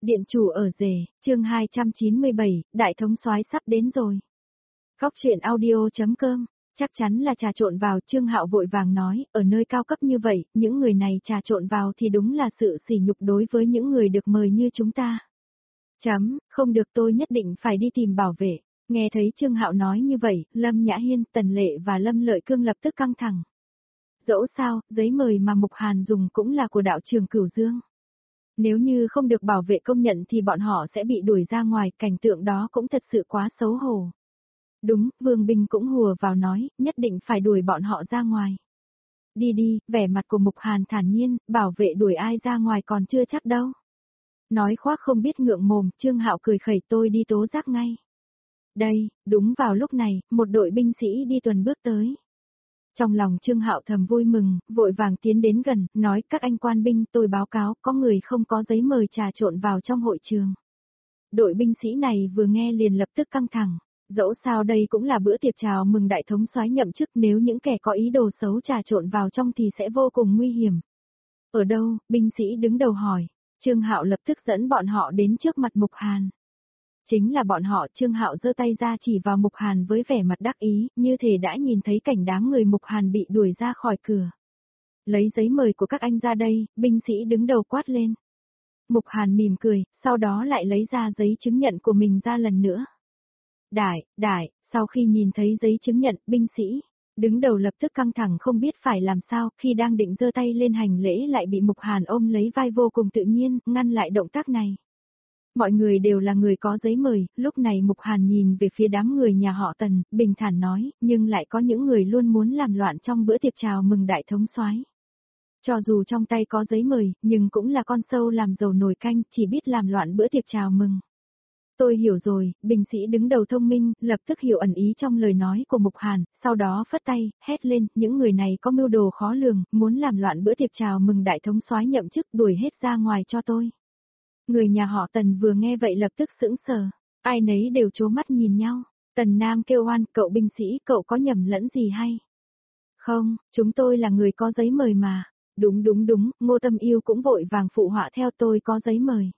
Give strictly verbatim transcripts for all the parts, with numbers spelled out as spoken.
Điện chủ ở rể, chương hai trăm chín mươi bảy, đại thống soái sắp đến rồi. Góc truyện audio.com, chắc chắn là trà trộn vào, Trương Hạo vội vàng nói, ở nơi cao cấp như vậy, những người này trà trộn vào thì đúng là sự sỉ nhục đối với những người được mời như chúng ta. Chấm, không được, tôi nhất định phải đi tìm bảo vệ. Nghe thấy Trương Hạo nói như vậy, Lâm Nhã Hiên, Tần Lệ và Lâm Lợi Cương lập tức căng thẳng. Dẫu sao, giấy mời mà Mục Hàn dùng cũng là của đạo trường Cửu Dương. Nếu như không được bảo vệ công nhận thì bọn họ sẽ bị đuổi ra ngoài, cảnh tượng đó cũng thật sự quá xấu hổ. Đúng, Vương Bình cũng hùa vào nói, nhất định phải đuổi bọn họ ra ngoài. Đi đi, vẻ mặt của Mục Hàn thản nhiên, bảo vệ đuổi ai ra ngoài còn chưa chắc đâu. Nói khoác không biết ngượng mồm, Trương Hạo cười khẩy, tôi đi tố giác ngay. Đây, đúng vào lúc này, một đội binh sĩ đi tuần bước tới. Trong lòng Trương Hạo thầm vui mừng, vội vàng tiến đến gần, nói các anh quan binh, tôi báo cáo, có người không có giấy mời trà trộn vào trong hội trường. Đội binh sĩ này vừa nghe liền lập tức căng thẳng, dẫu sao đây cũng là bữa tiệc chào mừng đại thống soái nhậm chức, nếu những kẻ có ý đồ xấu trà trộn vào trong thì sẽ vô cùng nguy hiểm. Ở đâu? Binh sĩ đứng đầu hỏi. Trương Hạo lập tức dẫn bọn họ đến trước mặt Mục Hàn. Chính là bọn họ. Trương Hạo giơ tay ra chỉ vào Mục Hàn với vẻ mặt đắc ý, như thể đã nhìn thấy cảnh đám người Mục Hàn bị đuổi ra khỏi cửa. Lấy giấy mời của các anh ra đây, binh sĩ đứng đầu quát lên. Mục Hàn mỉm cười, sau đó lại lấy ra giấy chứng nhận của mình ra lần nữa. Đại, đại, sau khi nhìn thấy giấy chứng nhận, binh sĩ đứng đầu lập tức căng thẳng không biết phải làm sao, khi đang định giơ tay lên hành lễ lại bị Mục Hàn ôm lấy vai vô cùng tự nhiên, ngăn lại động tác này. Mọi người đều là người có giấy mời, lúc này Mục Hàn nhìn về phía đám người nhà họ Tần, bình thản nói, nhưng lại có những người luôn muốn làm loạn trong bữa tiệc chào mừng đại thống soái. Cho dù trong tay có giấy mời, nhưng cũng là con sâu làm dầu nồi canh, chỉ biết làm loạn bữa tiệc chào mừng. Tôi hiểu rồi, binh sĩ đứng đầu thông minh, lập tức hiểu ẩn ý trong lời nói của Mục Hàn, sau đó phất tay, hét lên, những người này có mưu đồ khó lường, muốn làm loạn bữa tiệc chào mừng đại thống soái nhậm chức, đuổi hết ra ngoài cho tôi. Người nhà họ Tần vừa nghe vậy lập tức sững sờ, ai nấy đều trố mắt nhìn nhau. Tần Nam kêu oan, cậu binh sĩ, cậu có nhầm lẫn gì hay? Không, chúng tôi là người có giấy mời mà. Đúng đúng đúng, Ngô Tâm Yêu cũng vội vàng phụ họa theo, tôi có giấy mời.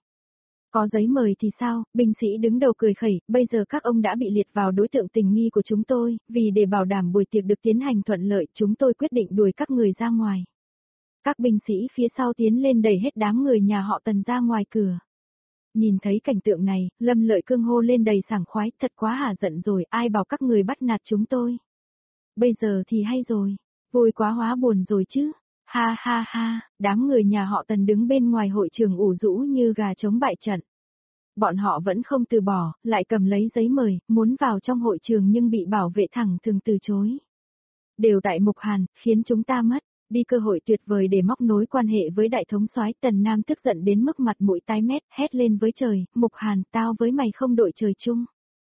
Có giấy mời thì sao? Binh sĩ đứng đầu cười khẩy, bây giờ các ông đã bị liệt vào đối tượng tình nghi của chúng tôi, vì để bảo đảm buổi tiệc được tiến hành thuận lợi, chúng tôi quyết định đuổi các người ra ngoài. Các binh sĩ phía sau tiến lên đẩy hết đám người nhà họ Tần ra ngoài cửa. Nhìn thấy cảnh tượng này, Lâm Lợi Cương hô lên đầy sảng khoái, thật quá hả giận rồi, ai bảo các người bắt nạt chúng tôi. Bây giờ thì hay rồi, vui quá hóa buồn rồi chứ. Ha ha ha, đám người nhà họ Tần đứng bên ngoài hội trường ủ rũ như gà trống bại trận. Bọn họ vẫn không từ bỏ, lại cầm lấy giấy mời, muốn vào trong hội trường nhưng bị bảo vệ thẳng thừng từ chối. Đều tại Mục Hàn, khiến chúng ta mất đi cơ hội tuyệt vời để móc nối quan hệ với đại thống soái. Tần Nam tức giận đến mức mặt mũi tái mét, hét lên với trời, Mục Hàn, tao với mày không đội trời chung.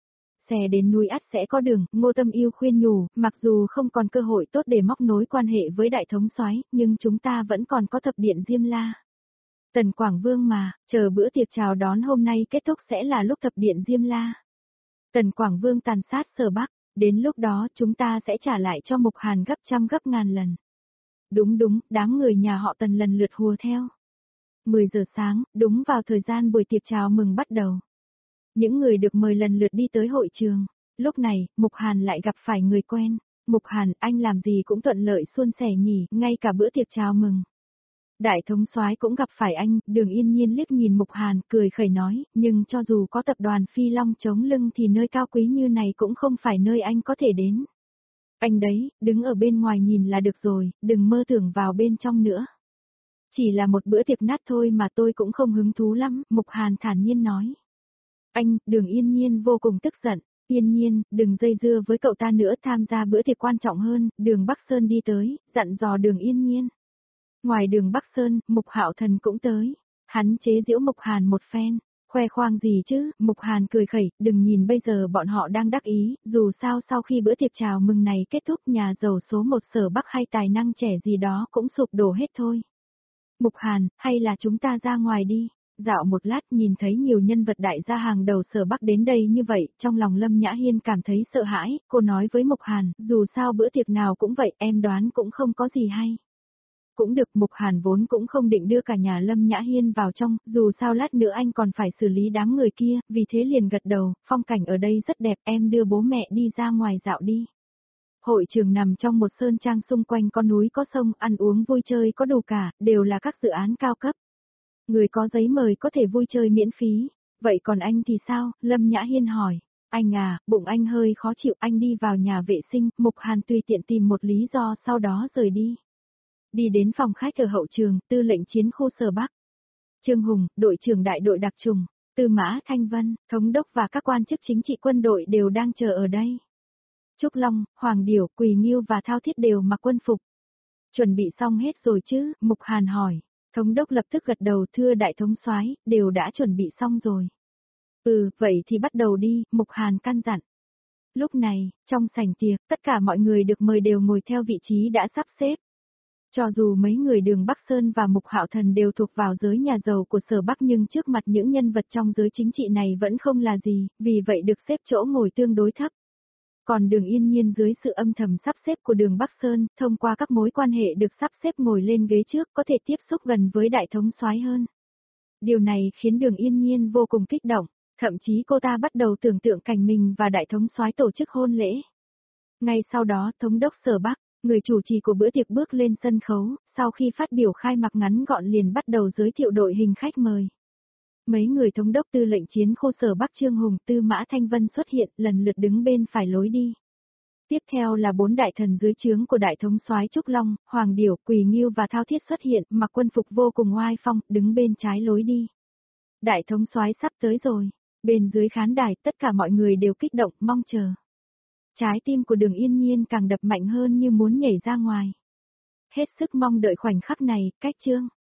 Xe đến núi ắt sẽ có đường, Ngô Tâm Yêu khuyên nhủ, mặc dù không còn cơ hội tốt để móc nối quan hệ với đại thống soái, nhưng chúng ta vẫn còn có thập điện Diêm La. Tần Quảng Vương mà, chờ bữa tiệc chào đón hôm nay kết thúc sẽ là lúc thập điện Diêm La. Tần Quảng Vương tàn sát Sở Bắc, đến lúc đó chúng ta sẽ trả lại cho Mục Hàn gấp trăm gấp ngàn lần. Đúng đúng, đám người nhà họ Tần lần lượt hùa theo. mười giờ sáng, đúng vào thời gian buổi tiệc chào mừng bắt đầu. Những người được mời lần lượt đi tới hội trường. Lúc này, Mục Hàn lại gặp phải người quen. Mục Hàn, anh làm gì cũng thuận lợi suôn sẻ nhỉ, ngay cả bữa tiệc chào mừng. Đại thống soái cũng gặp phải anh, Đường Yên Nhiên liếc nhìn Mục Hàn, cười khẩy nói, nhưng cho dù có tập đoàn Phi Long chống lưng thì nơi cao quý như này cũng không phải nơi anh có thể đến. Anh đấy, đứng ở bên ngoài nhìn là được rồi, đừng mơ tưởng vào bên trong nữa. Chỉ là một bữa tiệc nát thôi mà tôi cũng không hứng thú lắm, Mục Hàn thản nhiên nói. Anh, Đường Yên Nhiên vô cùng tức giận, Yên Nhiên, đừng dây dưa với cậu ta nữa, tham gia bữa tiệc quan trọng hơn. Đường Bắc Sơn đi tới, dặn dò Đường Yên Nhiên. Ngoài Đường Bắc Sơn, Mục Hạo Thần cũng tới, hắn chế giễu Mục Hàn một phen, khoe khoang gì chứ, Mục Hàn cười khẩy, đừng nhìn bây giờ bọn họ đang đắc ý, dù sao sau khi bữa tiệc chào mừng này kết thúc nhà giàu số một Sở Bắc hay tài năng trẻ gì đó cũng sụp đổ hết thôi. Mục Hàn, hay là chúng ta ra ngoài đi. Dạo một lát nhìn thấy nhiều nhân vật đại gia hàng đầu Sở Bắc đến đây như vậy, trong lòng Lâm Nhã Hiên cảm thấy sợ hãi, cô nói với Mục Hàn, dù sao bữa tiệc nào cũng vậy, em đoán cũng không có gì hay. Cũng được, Mục Hàn vốn cũng không định đưa cả nhà Lâm Nhã Hiên vào trong, dù sao lát nữa anh còn phải xử lý đám người kia, vì thế liền gật đầu, phong cảnh ở đây rất đẹp, em đưa bố mẹ đi ra ngoài dạo đi. Hội trường nằm trong một sơn trang xung quanh có núi có sông, ăn uống vui chơi có đủ cả, đều là các dự án cao cấp. Người có giấy mời có thể vui chơi miễn phí, vậy còn anh thì sao? Lâm Nhã Hiên hỏi. Anh à, bụng anh hơi khó chịu, anh đi vào nhà vệ sinh, Mục Hàn tùy tiện tìm một lý do sau đó rời đi. Đi đến phòng khách ở hậu trường, tư lệnh chiến khu Sở Bắc. Trương Hùng, đội trưởng đại đội đặc trùng, Tư Mã Thanh Vân, thống đốc và các quan chức chính trị quân đội đều đang chờ ở đây. Trúc Long, Hoàng Điểu, Quỳ Nghiêu và Thao Thiết đều mặc quân phục. Chuẩn bị xong hết rồi chứ? Mục Hàn hỏi. Thống đốc lập tức gật đầu, thưa đại thống soái, đều đã chuẩn bị xong rồi. Ừ, vậy thì bắt đầu đi, Mục Hàn căn dặn. Lúc này, trong sảnh tiệc, tất cả mọi người được mời đều ngồi theo vị trí đã sắp xếp. Cho dù mấy người Đường Bắc Sơn và Mục Hạo Thần đều thuộc vào giới nhà giàu của Sở Bắc nhưng trước mặt những nhân vật trong giới chính trị này vẫn không là gì, vì vậy được xếp chỗ ngồi tương đối thấp. Còn Đường Yên Nhiên dưới sự âm thầm sắp xếp của Đường Bắc Sơn, thông qua các mối quan hệ được sắp xếp ngồi lên ghế trước có thể tiếp xúc gần với đại thống soái hơn. Điều này khiến Đường Yên Nhiên vô cùng kích động, thậm chí cô ta bắt đầu tưởng tượng cảnh mình và đại thống soái tổ chức hôn lễ. Ngay sau đó, thống đốc Sở Bắc, người chủ trì của bữa tiệc bước lên sân khấu, sau khi phát biểu khai mạc ngắn gọn liền bắt đầu giới thiệu đội hình khách mời. Mấy người thống đốc tư lệnh chiến khu Sở Bắc Trương Hùng, Tư Mã Thanh Vân xuất hiện, lần lượt đứng bên phải lối đi. Tiếp theo là bốn đại thần dưới trướng của đại thống soái Trúc Long, Hoàng Điểu, Quỳ Nghiêu và Thao Thiết xuất hiện, mặc quân phục vô cùng oai phong, đứng bên trái lối đi. Đại thống soái sắp tới rồi. Bên dưới khán đài, tất cả mọi người đều kích động, mong chờ. Trái tim của Đường Yên Nhiên càng đập mạnh hơn như muốn nhảy ra ngoài. Hết sức mong đợi khoảnh khắc này, cách chương.